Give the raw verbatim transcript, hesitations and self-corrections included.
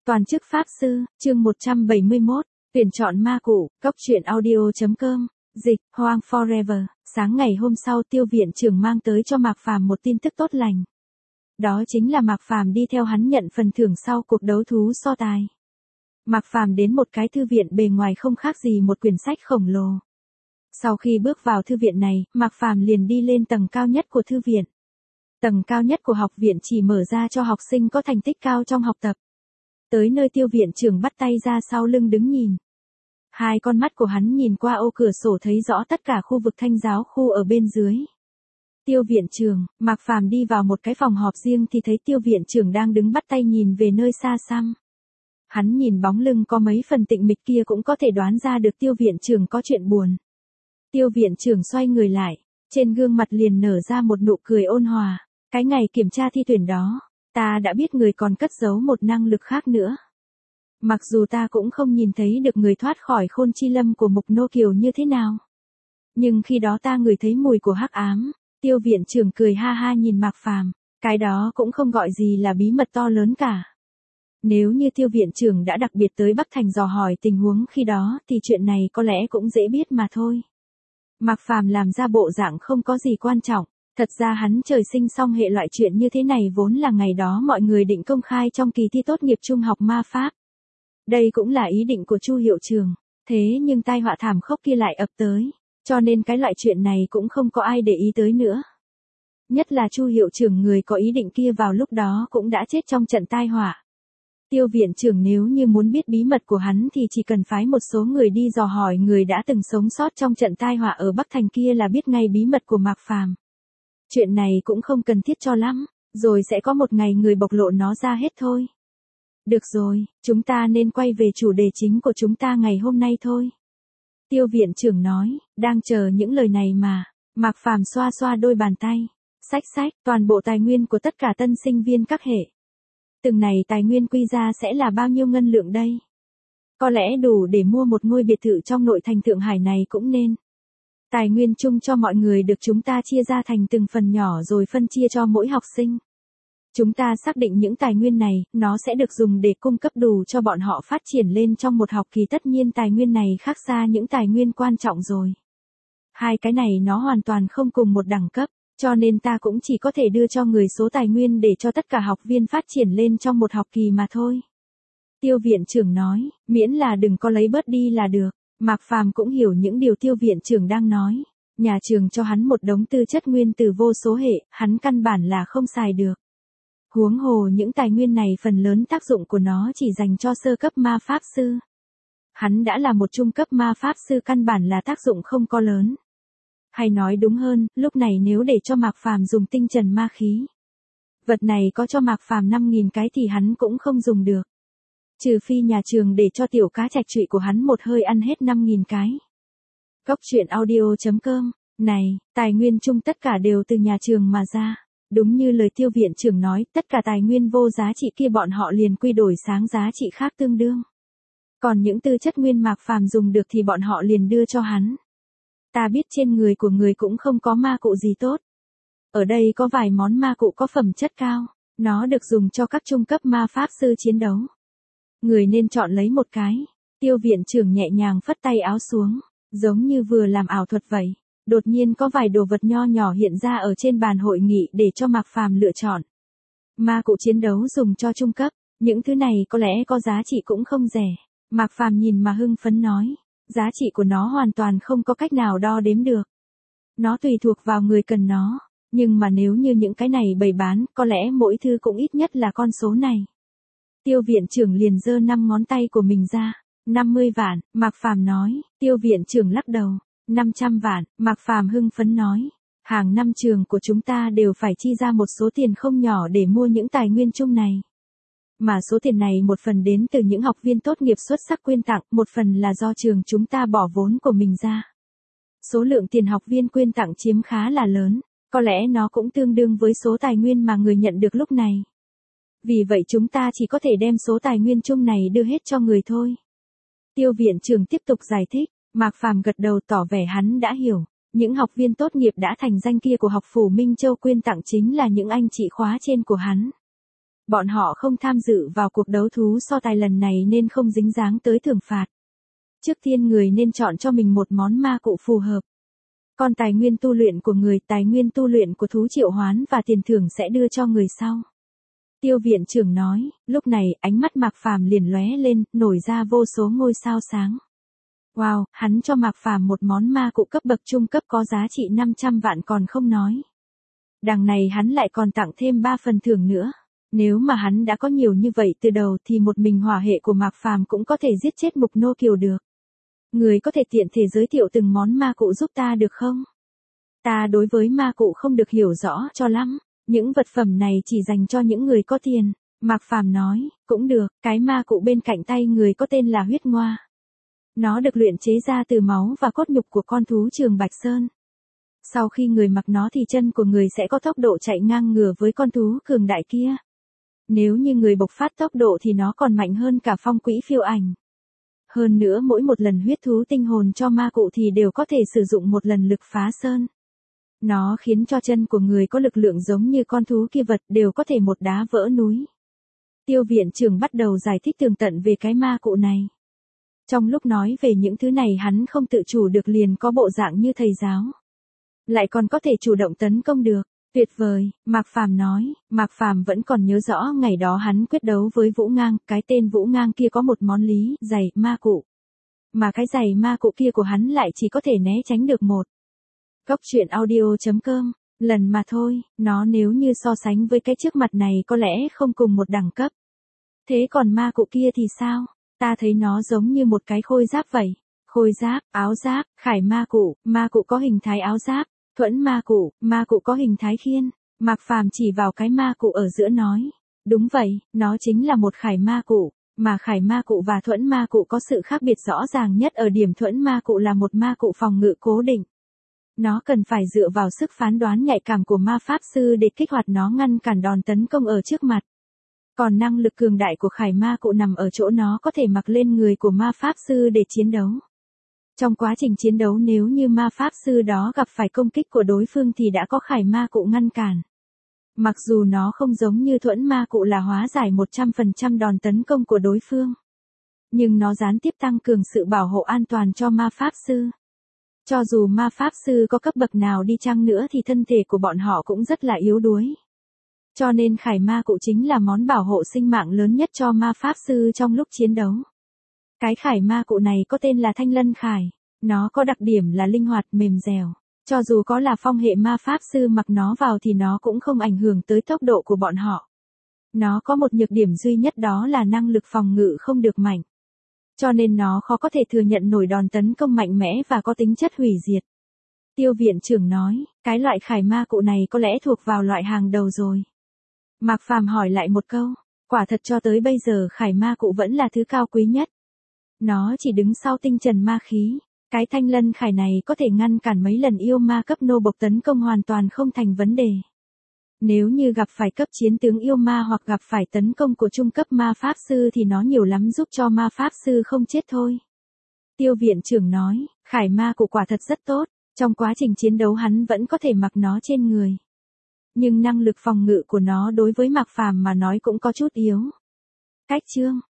Toàn chức Pháp Sư, chương một trăm bảy mươi mốt, tuyển chọn ma cụ, cóc truyện audio.com, dịch, Hoang Forever. Sáng ngày hôm sau Tiêu viện trưởng mang tới cho Mạc Phàm một tin tức tốt lành. Đó chính là Mạc Phàm đi theo hắn nhận phần thưởng sau cuộc đấu thú so tài. Mạc Phàm đến một cái thư viện bề ngoài không khác gì một quyển sách khổng lồ. Sau khi bước vào thư viện này, Mạc Phàm liền đi lên tầng cao nhất của thư viện. Tầng cao nhất của học viện chỉ mở ra cho học sinh có thành tích cao trong học tập. Tới nơi Tiêu viện trưởng bắt tay ra sau lưng đứng nhìn. Hai con mắt của hắn nhìn qua ô cửa sổ thấy rõ tất cả khu vực Thanh giáo khu ở bên dưới. Tiêu viện trưởng, Mạc Phàm đi vào một cái phòng họp riêng thì thấy Tiêu viện trưởng đang đứng bắt tay nhìn về nơi xa xăm. Hắn nhìn bóng lưng có mấy phần tịnh mịch kia cũng có thể đoán ra được Tiêu viện trưởng có chuyện buồn. Tiêu viện trưởng xoay người lại, trên gương mặt liền nở ra một nụ cười ôn hòa. Cái ngày kiểm tra thi tuyển đó, ta đã biết người còn cất giấu một năng lực khác nữa. Mặc dù ta cũng không nhìn thấy được người thoát khỏi khôn chi lâm của Mục Nô Kiều như thế nào. Nhưng khi đó ta ngửi thấy mùi của hắc ám. Tiêu viện trưởng cười ha ha nhìn Mạc Phàm, cái đó cũng không gọi gì là bí mật to lớn cả. Nếu như Tiêu viện trưởng đã đặc biệt tới Bắc Thành dò hỏi tình huống khi đó thì chuyện này có lẽ cũng dễ biết mà thôi. Mạc Phàm làm ra bộ dạng không có gì quan trọng. Thật ra hắn trời sinh xong hệ loại chuyện như thế này vốn là ngày đó mọi người định công khai trong kỳ thi tốt nghiệp trung học ma pháp. Đây cũng là ý định của Chu hiệu trưởng, thế nhưng tai họa thảm khốc kia lại ập tới, cho nên cái loại chuyện này cũng không có ai để ý tới nữa. Nhất là Chu hiệu trưởng người có ý định kia vào lúc đó cũng đã chết trong trận tai họa. Tiêu viện trưởng nếu như muốn biết bí mật của hắn thì chỉ cần phái một số người đi dò hỏi người đã từng sống sót trong trận tai họa ở Bắc Thành kia là biết ngay bí mật của Mạc Phàm. Chuyện này cũng không cần thiết cho lắm, rồi sẽ có một ngày người bộc lộ nó ra hết thôi. Được rồi, chúng ta nên quay về chủ đề chính của chúng ta ngày hôm nay thôi. Tiêu viện trưởng nói, đang chờ những lời này mà. Mạc Phàm xoa xoa đôi bàn tay. Xách xách, toàn bộ tài nguyên của tất cả tân sinh viên các hệ. Từng này tài nguyên quy ra sẽ là bao nhiêu ngân lượng đây? Có lẽ đủ để mua một ngôi biệt thự trong nội thành Thượng Hải này cũng nên. Tài nguyên chung cho mọi người được chúng ta chia ra thành từng phần nhỏ rồi phân chia cho mỗi học sinh. Chúng ta xác định những tài nguyên này, nó sẽ được dùng để cung cấp đủ cho bọn họ phát triển lên trong một học kỳ, tất nhiên tài nguyên này khác xa những tài nguyên quan trọng rồi. Hai cái này nó hoàn toàn không cùng một đẳng cấp, cho nên ta cũng chỉ có thể đưa cho người số tài nguyên để cho tất cả học viên phát triển lên trong một học kỳ mà thôi. Tiêu viện trưởng nói, miễn là đừng có lấy bớt đi là được. Mạc Phàm cũng hiểu những điều Tiêu viện trưởng đang nói. Nhà trường cho hắn một đống tư chất nguyên từ vô số hệ, hắn căn bản là không xài được. Huống hồ những tài nguyên này phần lớn tác dụng của nó chỉ dành cho sơ cấp ma pháp sư. Hắn đã là một trung cấp ma pháp sư, căn bản là tác dụng không có lớn. Hay nói đúng hơn, lúc này nếu để cho Mạc Phàm dùng tinh trần ma khí. Vật này có cho Mạc Phàm năm nghìn cái thì hắn cũng không dùng được. Trừ phi nhà trường để cho tiểu cá trạch trụy của hắn một hơi ăn hết năm nghìn cái. Cóc truyện audio.com, này, tài nguyên chung tất cả đều từ nhà trường mà ra. Đúng như lời Tiêu viện trưởng nói, tất cả tài nguyên vô giá trị kia bọn họ liền quy đổi sáng giá trị khác tương đương. Còn những tư chất nguyên Mạc Phàm dùng được thì bọn họ liền đưa cho hắn. Ta biết trên người của người cũng không có ma cụ gì tốt. Ở đây có vài món ma cụ có phẩm chất cao, nó được dùng cho các trung cấp ma pháp sư chiến đấu. Người nên chọn lấy một cái. Tiêu viện trưởng nhẹ nhàng phất tay áo xuống, giống như vừa làm ảo thuật vậy. Đột nhiên có vài đồ vật nho nhỏ hiện ra ở trên bàn hội nghị để cho Mạc Phàm lựa chọn. Ma cụ chiến đấu dùng cho trung cấp, những thứ này có lẽ có giá trị cũng không rẻ. Mạc Phàm nhìn mà hưng phấn nói, giá trị của nó hoàn toàn không có cách nào đo đếm được. Nó tùy thuộc vào người cần nó, nhưng mà nếu như những cái này bày bán, có lẽ mỗi thứ cũng ít nhất là con số này. Tiêu viện trưởng liền giơ năm ngón tay của mình ra. năm mươi vạn, Mạc Phàm nói. Tiêu viện trưởng lắc đầu. năm trăm vạn, Mạc Phàm hưng phấn nói. Hàng năm trường của chúng ta đều phải chi ra một số tiền không nhỏ để mua những tài nguyên chung này. Mà số tiền này một phần đến từ những học viên tốt nghiệp xuất sắc quyên tặng, một phần là do trường chúng ta bỏ vốn của mình ra. Số lượng tiền học viên quyên tặng chiếm khá là lớn, có lẽ nó cũng tương đương với số tài nguyên mà người nhận được lúc này. Vì vậy chúng ta chỉ có thể đem số tài nguyên chung này đưa hết cho người thôi. Tiêu viện trưởng tiếp tục giải thích, Mạc Phàm gật đầu tỏ vẻ hắn đã hiểu. Những học viên tốt nghiệp đã thành danh kia của học phủ Minh Châu quyên tặng chính là những anh chị khóa trên của hắn. Bọn họ không tham dự vào cuộc đấu thú so tài lần này nên không dính dáng tới thưởng phạt. Trước tiên người nên chọn cho mình một món ma cụ phù hợp. Còn tài nguyên tu luyện của người, tài nguyên tu luyện của thú triệu hoán và tiền thưởng sẽ đưa cho người sau. Tiêu viện trưởng nói, lúc này ánh mắt Mạc Phàm liền lóe lên, nổi ra vô số ngôi sao sáng. Wow, hắn cho Mạc Phàm một món ma cụ cấp bậc trung cấp có giá trị năm trăm vạn còn không nói. Đằng này hắn lại còn tặng thêm ba phần thưởng nữa. Nếu mà hắn đã có nhiều như vậy từ đầu thì một mình hỏa hệ của Mạc Phàm cũng có thể giết chết Mục Nô Kiều được. Người có thể tiện thể giới thiệu từng món ma cụ giúp ta được không? Ta đối với ma cụ không được hiểu rõ cho lắm. Những vật phẩm này chỉ dành cho những người có tiền. Mạc Phàm nói, cũng được, cái ma cụ bên cạnh tay người có tên là huyết ngoa. Nó được luyện chế ra từ máu và cốt nhục của con thú Trường Bạch Sơn. Sau khi người mặc nó thì chân của người sẽ có tốc độ chạy ngang ngửa với con thú cường đại kia. Nếu như người bộc phát tốc độ thì nó còn mạnh hơn cả phong quỹ phiêu ảnh. Hơn nữa mỗi một lần huyết thú tinh hồn cho ma cụ thì đều có thể sử dụng một lần lực phá sơn. Nó khiến cho chân của người có lực lượng giống như con thú kia vật đều có thể một đá vỡ núi. Tiêu viện trưởng bắt đầu giải thích tường tận về cái ma cụ này. Trong lúc nói về những thứ này hắn không tự chủ được liền có bộ dạng như thầy giáo. Lại còn có thể chủ động tấn công được. Tuyệt vời, Mạc Phàm nói, Mạc Phàm vẫn còn nhớ rõ ngày đó hắn quyết đấu với Vũ Ngang, cái tên Vũ Ngang kia có một món lý, giày, ma cụ. Mà cái giày ma cụ kia của hắn lại chỉ có thể né tránh được một. Góc truyện audio chấm com, lần mà thôi, nó nếu như so sánh với cái trước mặt này có lẽ không cùng một đẳng cấp. Thế còn ma cụ kia thì sao? Ta thấy nó giống như một cái khôi giáp vậy. Khôi giáp, áo giáp, khải ma cụ, ma cụ có hình thái áo giáp. Thuẫn ma cụ, ma cụ có hình thái khiên. Mạc Phàm chỉ vào cái ma cụ ở giữa nói. Đúng vậy, nó chính là một khải ma cụ. Mà khải ma cụ và thuẫn ma cụ có sự khác biệt rõ ràng nhất ở điểm thuẫn ma cụ là một ma cụ phòng ngự cố định. Nó cần phải dựa vào sức phán đoán nhạy cảm của ma pháp sư để kích hoạt nó ngăn cản đòn tấn công ở trước mặt. Còn năng lực cường đại của khải ma cụ nằm ở chỗ nó có thể mặc lên người của ma pháp sư để chiến đấu. Trong quá trình chiến đấu nếu như ma pháp sư đó gặp phải công kích của đối phương thì đã có khải ma cụ ngăn cản. Mặc dù nó không giống như thuẫn ma cụ là hóa giải một trăm phần trăm đòn tấn công của đối phương. Nhưng nó gián tiếp tăng cường sự bảo hộ an toàn cho ma pháp sư. Cho dù ma pháp sư có cấp bậc nào đi chăng nữa thì thân thể của bọn họ cũng rất là yếu đuối. Cho nên khải ma cụ chính là món bảo hộ sinh mạng lớn nhất cho ma pháp sư trong lúc chiến đấu. Cái khải ma cụ này có tên là Thanh Lân Khải. Nó có đặc điểm là linh hoạt mềm dẻo. Cho dù có là phong hệ ma pháp sư mặc nó vào thì nó cũng không ảnh hưởng tới tốc độ của bọn họ. Nó có một nhược điểm duy nhất đó là năng lực phòng ngự không được mạnh. Cho nên nó khó có thể thừa nhận nổi đòn tấn công mạnh mẽ và có tính chất hủy diệt. Tiêu viện trưởng nói, cái loại khải ma cụ này có lẽ thuộc vào loại hàng đầu rồi. Mạc Phàm hỏi lại một câu, quả thật cho tới bây giờ khải ma cụ vẫn là thứ cao quý nhất. Nó chỉ đứng sau tinh trần ma khí. Cái Thanh Lân Khải này có thể ngăn cản mấy lần yêu ma cấp nô bộc tấn công hoàn toàn không thành vấn đề. Nếu như gặp phải cấp chiến tướng yêu ma hoặc gặp phải tấn công của trung cấp ma pháp sư thì nó nhiều lắm giúp cho ma pháp sư không chết thôi. Tiêu viện trưởng nói, khải ma cụ quả thật rất tốt, trong quá trình chiến đấu hắn vẫn có thể mặc nó trên người. Nhưng năng lực phòng ngự của nó đối với Mạc Phàm mà nói cũng có chút yếu. Cách chương